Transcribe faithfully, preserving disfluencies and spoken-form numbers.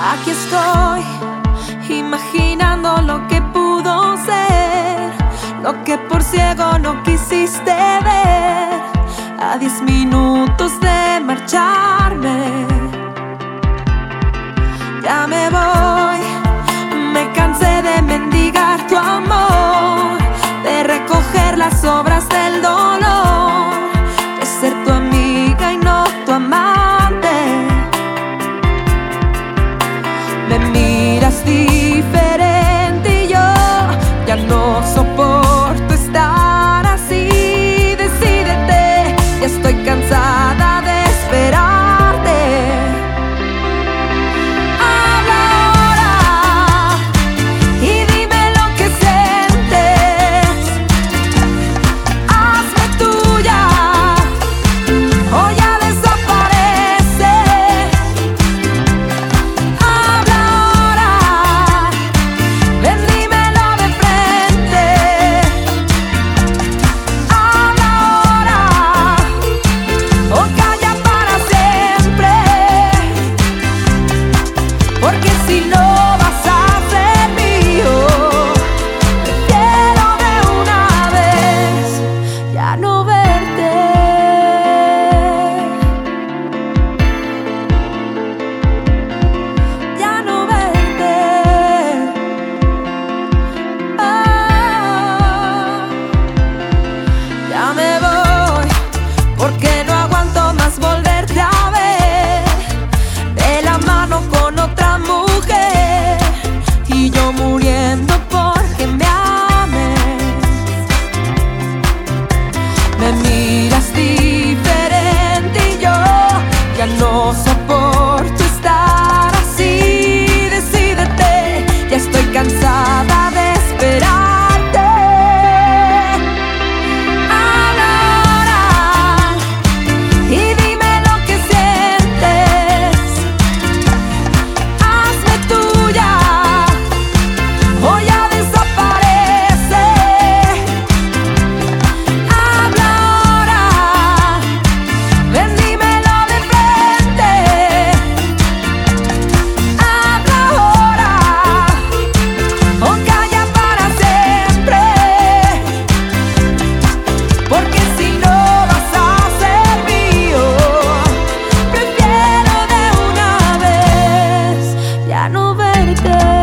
Aquí estoy, imaginando lo que pudo ser, lo que por ciego no quisiste ver. A diez minutos de marcharme, ya me voy. Me cansé de mendigar tu amor, de recoger las sobras del dolor, de ser tu amiga y no tu amante. Me miras diferente y yo ya no soporto estar así. Decídete, ya estoy cansada de esperarte. Habla ahora y dime lo que sientes. Hazme tuya o ya desaparece. Habla ahora, ven, dímelo de frente. Habla ahora o calla para siempre, porque si no vas a ser mío, prefiero de una vez ya no verte. Ya no verte. Ah, ya me voy, porque no aguanto más volverte a ver de la mano con otra mujer, y yo muriendo porque me ames. Me miras diferente y yo ya no soporto estar así. Decídete, ya estoy cansada de esperarte. Habla ahora y dime lo que sientes. Hazme tuya o ya desaparece. Habla ahora, ven, dímelo de frente. Habla ahora o calla para siempre, porque si no vas a ser mío, prefiero de una vez ya no verte.